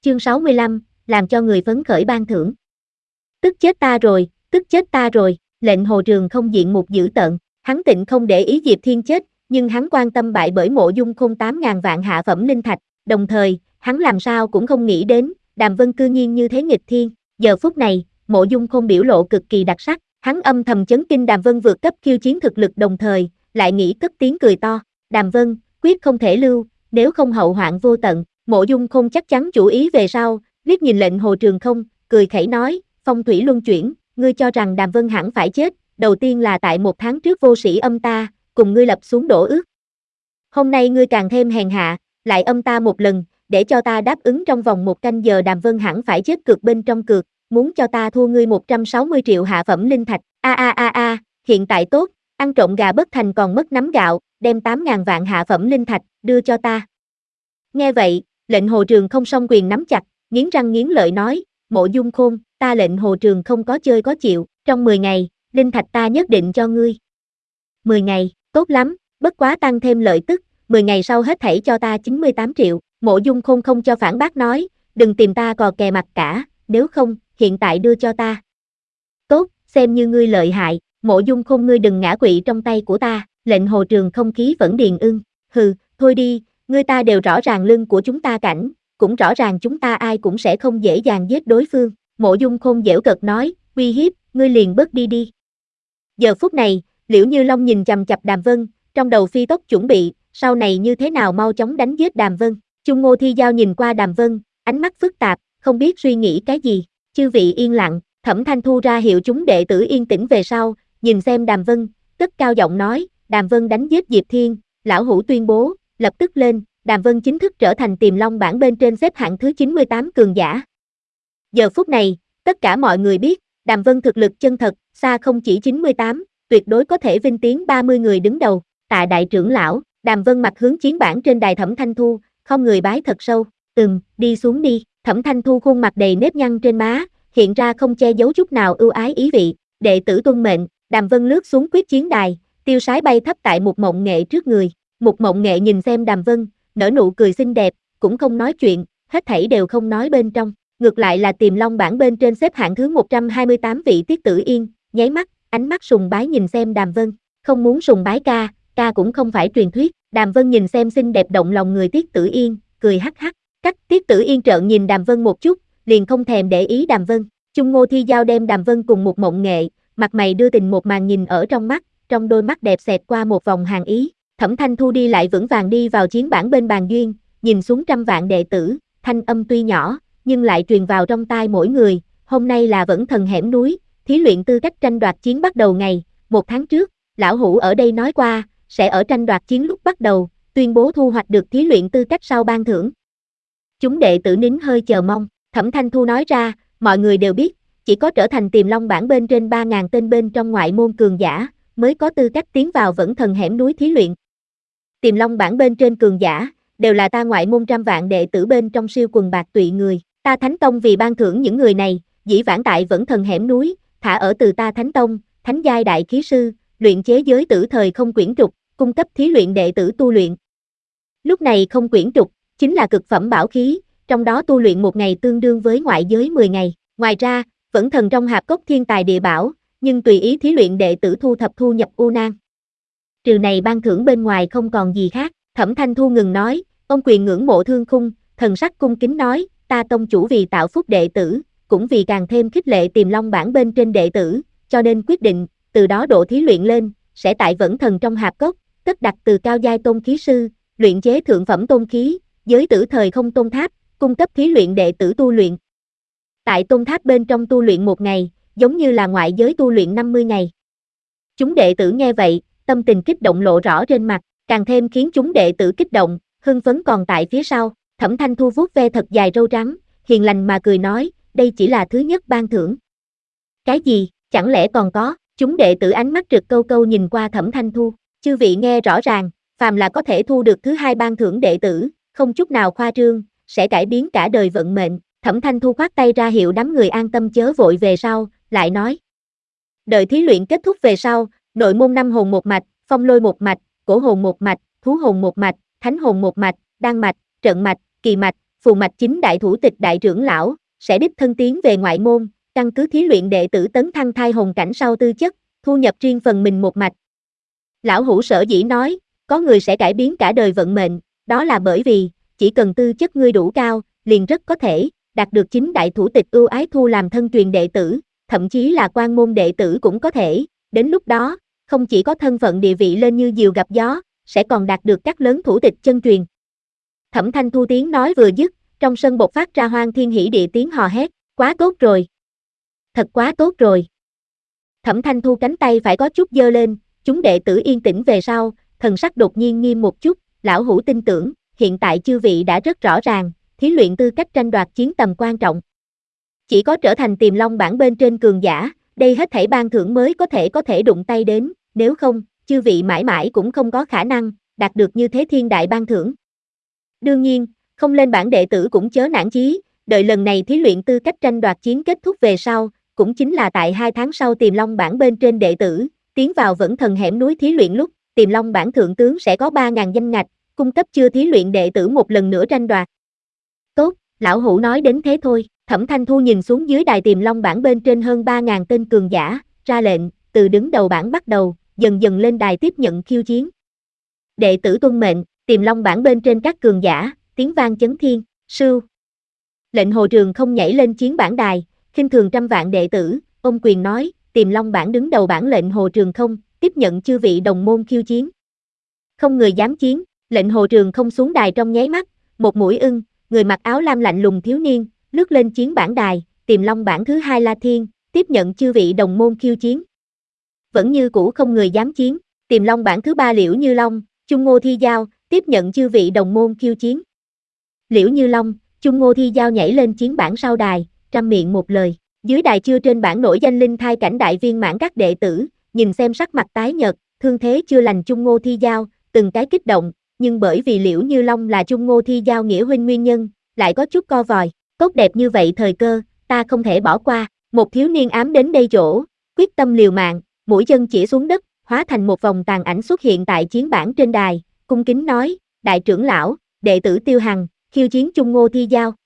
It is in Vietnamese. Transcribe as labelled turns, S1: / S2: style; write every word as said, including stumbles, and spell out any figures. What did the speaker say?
S1: Chương sáu mươi lăm, làm cho người phấn khởi ban thưởng. Tức chết ta rồi, tức chết ta rồi, lệnh Hồ Trường không diện mục dữ tợn, hắn tịnh không để ý Diệp Thiên chết, nhưng hắn quan tâm bại bởi Mộ Dung Khôn tám ngàn vạn hạ phẩm linh thạch, đồng thời, hắn làm sao cũng không nghĩ đến, Đàm Vân cư nhiên như thế nghịch thiên, giờ phút này, Mộ Dung Khôn biểu lộ cực kỳ đặc sắc, hắn âm thầm chấn kinh Đàm Vân vượt cấp khiêu chiến thực lực đồng thời, lại nghĩ cất tiếng cười to, Đàm Vân, quyết không thể lưu, nếu không hậu hoạn vô tận. Mộ Dung Khôn chắc chắn chủ ý về sau, liếc nhìn lệnh Hồ Trường không, cười khẩy nói, phong thủy luân chuyển, ngươi cho rằng Đàm Vân hẳn phải chết, đầu tiên là tại một tháng trước vô sĩ âm ta, cùng ngươi lập xuống đổ ước. Hôm nay ngươi càng thêm hèn hạ, lại âm ta một lần, để cho ta đáp ứng trong vòng một canh giờ Đàm Vân hẳn phải chết cược bên trong cược, muốn cho ta thua ngươi một trăm sáu mươi triệu hạ phẩm linh thạch, a a a a, hiện tại tốt, ăn trộm gà bất thành còn mất nắm gạo, đem tám ngàn vạn hạ phẩm linh thạch, đưa cho ta. Nghe vậy, lệnh Hồ Trường không song quyền nắm chặt, nghiến răng nghiến lợi nói, Mộ Dung Khôn, ta lệnh Hồ Trường không có chơi có chịu, trong mười ngày, linh thạch ta nhất định cho ngươi. mười ngày, tốt lắm, bất quá tăng thêm lợi tức, mười ngày sau hết thảy cho ta chín mươi tám triệu, Mộ Dung Khôn không cho phản bác nói, đừng tìm ta cò kè mặt cả, nếu không, hiện tại đưa cho ta. Tốt, xem như ngươi lợi hại, Mộ Dung Khôn ngươi đừng ngã quỵ trong tay của ta, lệnh Hồ Trường không khí vẫn điền ưng, hừ, thôi đi. Ngươi ta đều rõ ràng lưng của chúng ta cảnh, cũng rõ ràng chúng ta ai cũng sẽ không dễ dàng giết đối phương. Mộ Dung Khôn giễu cợt nói, uy hiếp, ngươi liền bớt đi đi. Giờ phút này, Liễu Như Long nhìn chằm chằm Đàm Vân, trong đầu phi tốc chuẩn bị, sau này như thế nào mau chóng đánh giết Đàm Vân. Chung Ngô Thi Giao nhìn qua Đàm Vân, ánh mắt phức tạp, không biết suy nghĩ cái gì. Chư vị yên lặng, Thẩm Thanh Thu ra hiệu chúng đệ tử yên tĩnh về sau, nhìn xem Đàm Vân, cất cao giọng nói, Đàm Vân đánh giết Diệp Thiên, lão hủ tuyên bố. Lập tức lên, Đàm Vân chính thức trở thành Tiềm Long bảng bên trên xếp hạng thứ chín mươi tám cường giả. Giờ phút này, tất cả mọi người biết, Đàm Vân thực lực chân thật, xa không chỉ chín mươi tám, tuyệt đối có thể vinh tiến ba mươi người đứng đầu. Tạ đại trưởng lão, Đàm Vân mặt hướng chiến bảng trên đài Thẩm Thanh Thu, không người bái thật sâu, từng, đi xuống đi. Thẩm Thanh Thu khuôn mặt đầy nếp nhăn trên má, hiện ra không che giấu chút nào ưu ái ý vị, đệ tử tuân mệnh. Đàm Vân lướt xuống quyết chiến đài, tiêu sái bay thấp tại một Mộng Nghệ trước người. Một Mộng Nghệ nhìn xem Đàm Vân, nở nụ cười xinh đẹp, cũng không nói chuyện, hết thảy đều không nói bên trong, ngược lại là Tiềm Long bảng bên trên xếp hạng thứ một trăm hai mươi tám vị Tiết Tử Yên, nháy mắt, ánh mắt sùng bái nhìn xem Đàm Vân, không muốn sùng bái ca, ca cũng không phải truyền thuyết. Đàm Vân nhìn xem xinh đẹp động lòng người Tiết Tử Yên, cười hắc hắc, cắt. Tiết Tử Yên trợn nhìn Đàm Vân một chút, liền không thèm để ý Đàm Vân. Chung Ngô Thi Giao đem Đàm Vân cùng Một Mộng Nghệ, mặt mày đưa tình một màn nhìn ở trong mắt, trong đôi mắt đẹp xẹt qua một vòng hàn ý. Thẩm Thanh Thu đi lại vững vàng đi vào chiến bảng bên bàn duyên, nhìn xuống trăm vạn đệ tử, thanh âm tuy nhỏ, nhưng lại truyền vào trong tai mỗi người, hôm nay là Vẫn Thần hẻm núi, thí luyện tư cách tranh đoạt chiến bắt đầu ngày, một tháng trước, lão hủ ở đây nói qua, sẽ ở tranh đoạt chiến lúc bắt đầu, tuyên bố thu hoạch được thí luyện tư cách sau ban thưởng. Chúng đệ tử nín hơi chờ mong, Thẩm Thanh Thu nói ra, mọi người đều biết, chỉ có trở thành Tiềm Long bảng bên trên ba nghìn tên bên trong ngoại môn cường giả, mới có tư cách tiến vào Vẫn Thần hẻm núi thí luyện. Tiềm Long bảng bên trên cường giả, đều là ta ngoại môn trăm vạn đệ tử bên trong siêu quần bạc tụy người, ta Thánh Tông vì ban thưởng những người này, dĩ vãng tại Vẫn Thần hẻm núi, thả ở từ ta Thánh Tông, Thánh giai đại khí sư, luyện chế giới tử thời không quyển trục, cung cấp thí luyện đệ tử tu luyện. Lúc này không quyển trục, chính là cực phẩm bảo khí, trong đó tu luyện một ngày tương đương với ngoại giới mười ngày, ngoài ra, Vẫn Thần trong hạp cốc thiên tài địa bảo, nhưng tùy ý thí luyện đệ tử thu thập thu nhập u nan. Trừ này ban thưởng bên ngoài không còn gì khác. Thẩm Thanh Thu ngừng nói, ông quyền ngưỡng mộ Thương Khung, thần sắc cung kính nói, ta tông chủ vì tạo phúc đệ tử, cũng vì càng thêm khích lệ Tiềm Long bảng bên trên đệ tử, cho nên quyết định, từ đó độ thí luyện lên, sẽ tại Vẫn Thần trong hạp cốc, cất đặt từ cao giai tôn khí sư, luyện chế thượng phẩm tôn khí, giới tử thời không tôn tháp, cung cấp thí luyện đệ tử tu luyện. Tại tôn tháp bên trong tu luyện một ngày, giống như là ngoại giới tu luyện năm mươi ngày. Chúng đệ tử nghe vậy, tâm tình kích động lộ rõ trên mặt, càng thêm khiến chúng đệ tử kích động, hưng phấn còn tại phía sau. Thẩm Thanh Thu vuốt ve thật dài râu trắng, hiền lành mà cười nói, đây chỉ là thứ nhất ban thưởng. Cái gì, chẳng lẽ còn có? Chúng đệ tử ánh mắt rực câu câu nhìn qua Thẩm Thanh Thu, chư vị nghe rõ ràng, phàm là có thể thu được thứ hai ban thưởng đệ tử, không chút nào khoa trương, sẽ cải biến cả đời vận mệnh. Thẩm Thanh Thu khoát tay ra hiệu đám người an tâm chớ vội về sau, lại nói. Đợi thí luyện kết thúc về sau, nội môn năm hồn một mạch, phong lôi một mạch, cổ hồn một mạch, thú hồn một mạch, thánh hồn một mạch, đan mạch, trận mạch, kỳ mạch, phù mạch chính đại thủ tịch đại trưởng lão, sẽ đích thân tiến về ngoại môn, căn cứ thí luyện đệ tử tấn thăng thai hồn cảnh sau tư chất, thu nhập riêng phần mình một mạch. Lão hủ sở dĩ nói, có người sẽ cải biến cả đời vận mệnh, đó là bởi vì, chỉ cần tư chất ngươi đủ cao, liền rất có thể, đạt được chính đại thủ tịch ưu ái thu làm thân truyền đệ tử, thậm chí là quan môn đệ tử cũng có thể, đến lúc đó, không chỉ có thân phận địa vị lên như diều gặp gió, sẽ còn đạt được các lớn thủ tịch chân truyền. Thẩm Thanh Thu tiếng nói vừa dứt, trong sân bộc phát ra hoang thiên hỉ địa tiếng hò hét, quá tốt rồi. Thật quá tốt rồi. Thẩm Thanh Thu cánh tay phải có chút giơ lên, chúng đệ tử yên tĩnh về sau, thần sắc đột nhiên nghiêm một chút, lão hủ tin tưởng, hiện tại chư vị đã rất rõ ràng, thí luyện tư cách tranh đoạt chiến tầm quan trọng. Chỉ có trở thành Tiềm Long bảng bên trên cường giả, đây hết thảy ban thưởng mới có thể có thể đụng tay đến, nếu không, chư vị mãi mãi cũng không có khả năng đạt được như thế thiên đại ban thưởng. Đương nhiên, không lên bảng đệ tử cũng chớ nản chí, đợi lần này thí luyện tư cách tranh đoạt chiến kết thúc về sau, cũng chính là tại hai tháng sau Tiềm Long bảng bên trên đệ tử, tiến vào Vẫn Thần hẻm núi thí luyện lúc, Tiềm Long bảng thượng tướng sẽ có ba nghìn danh ngạch, cung cấp chưa thí luyện đệ tử một lần nữa tranh đoạt. Tốt, lão hủ nói đến thế thôi. Thẩm Thanh Thu nhìn xuống dưới đài Tiềm Long bảng bên trên hơn ba nghìn tên cường giả, ra lệnh, từ đứng đầu bảng bắt đầu, dần dần lên đài tiếp nhận khiêu chiến. Đệ tử tuân mệnh, Tiềm Long bảng bên trên các cường giả, tiếng vang chấn thiên, sưu. Lệnh Hồ Trường không nhảy lên chiến bảng đài, khinh thường trăm vạn đệ tử, ôm quyền nói, Tiềm Long bảng đứng đầu bảng lệnh Hồ Trường không, tiếp nhận chư vị đồng môn khiêu chiến. Không người dám chiến, lệnh Hồ Trường không xuống đài trong nháy mắt, một mũi ưng, người mặc áo lam lạnh lùng thiếu niên, lướt lên chiến bảng đài, Tiềm Long bảng thứ hai La Thiên, tiếp nhận chư vị đồng môn khiêu chiến. Vẫn như cũ không người dám chiến, Tiềm Long bảng thứ ba Liễu Như Long, Chung Ngô Thi Giao, tiếp nhận chư vị đồng môn khiêu chiến. Liễu Như Long, Chung Ngô Thi Giao nhảy lên chiến bảng sau đài, trăm miệng một lời, dưới đài chưa trên bảng nổi danh linh thai cảnh đại viên mãn các đệ tử, nhìn xem sắc mặt tái nhợt, thương thế chưa lành Chung Ngô Thi Giao, từng cái kích động, nhưng bởi vì Liễu Như Long là Chung Ngô Thi Giao nghĩa huynh nguyên nhân, lại có chút co vòi. Tốt đẹp như vậy thời cơ, ta không thể bỏ qua, một thiếu niên ám đến đây chỗ, quyết tâm liều mạng, mũi chân chỉ xuống đất, hóa thành một vòng tàn ảnh xuất hiện tại chiến bảng trên đài, cung kính nói, đại trưởng lão, đệ tử Tiêu Hằng, khiêu chiến Chung Ngô Thi Giao.